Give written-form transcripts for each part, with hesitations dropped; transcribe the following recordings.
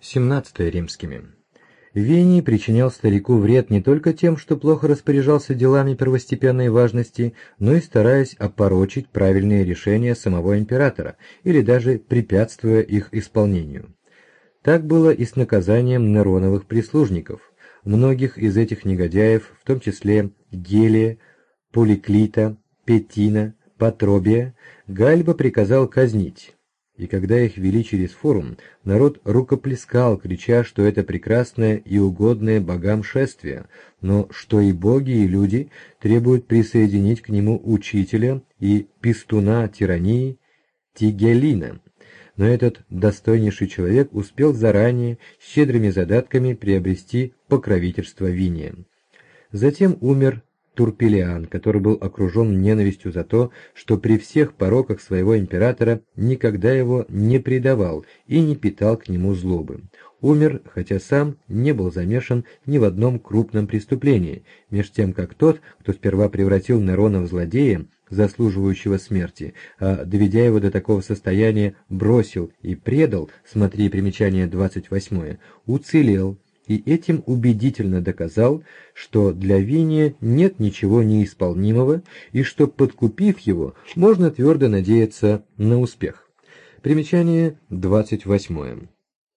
17 римскими. Вений причинял старику вред не только тем, что плохо распоряжался делами первостепенной важности, но и стараясь опорочить правильные решения самого императора или даже препятствуя их исполнению. Так было и с наказанием Нероновых прислужников. Многих из этих негодяев, в том числе Гелия, Поликлита, Петина, Патробия, Гальба приказал казнить. И когда их вели через форум, народ рукоплескал, крича, что это прекрасное и угодное богам шествие, но что и боги, и люди требуют присоединить к нему учителя и пестуна тирании Тигелина. Но этот достойнейший человек успел заранее щедрыми задатками приобрести покровительство Виния. Затем умер Турпилиан, который был окружен ненавистью за то, что при всех пороках своего императора никогда его не предавал и не питал к нему злобы. Умер, хотя сам не был замешан ни в одном крупном преступлении, меж тем как тот, кто сперва превратил Нерона в злодея, заслуживающего смерти, а, доведя его до такого состояния, бросил и предал, смотри примечание 28, уцелел, и этим убедительно доказал, что для Виния нет ничего неисполнимого, и что, подкупив его, можно твердо надеяться на успех. Примечание 28.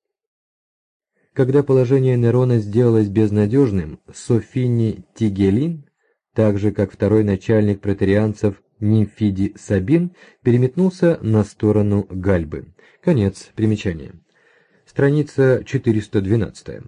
Когда положение Нерона сделалось безнадежным, Софини Тигелин, так же как второй начальник преторианцев Нимфидий Сабин, переметнулся на сторону Гальбы. Конец примечания. Страница 412.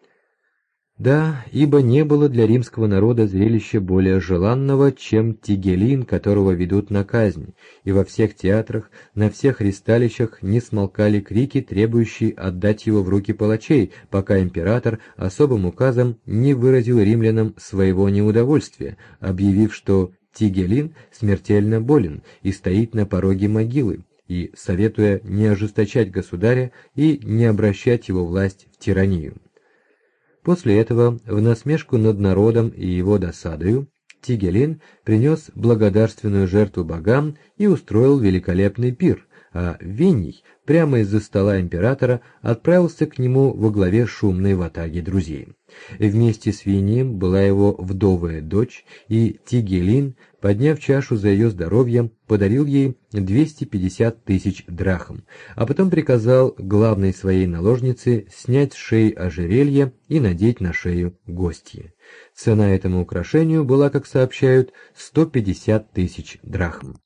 Да, ибо не было для римского народа зрелища более желанного, чем Тигелин, которого ведут на казнь, и во всех театрах, на всех ристалищах не смолкали крики, требующие отдать его в руки палачей, пока император особым указом не выразил римлянам своего неудовольствия, объявив, что Тигелин смертельно болен и стоит на пороге могилы, и советуя не ожесточать государя и не обращать его власть в тиранию. После этого, в насмешку над народом и его досадою, Тигелин принес благодарственную жертву богам и устроил великолепный пир, а Вений прямо из-за стола императора отправился к нему во главе шумной ватаги друзей. Вместе с Вением была его вдовая дочь, и Тигелин, подняв чашу за ее здоровье, подарил ей 250 тысяч драхм, а потом приказал главной своей наложнице снять с шеи ожерелье и надеть на шею гостье. Цена этому украшению была, как сообщают, 150 тысяч драхм.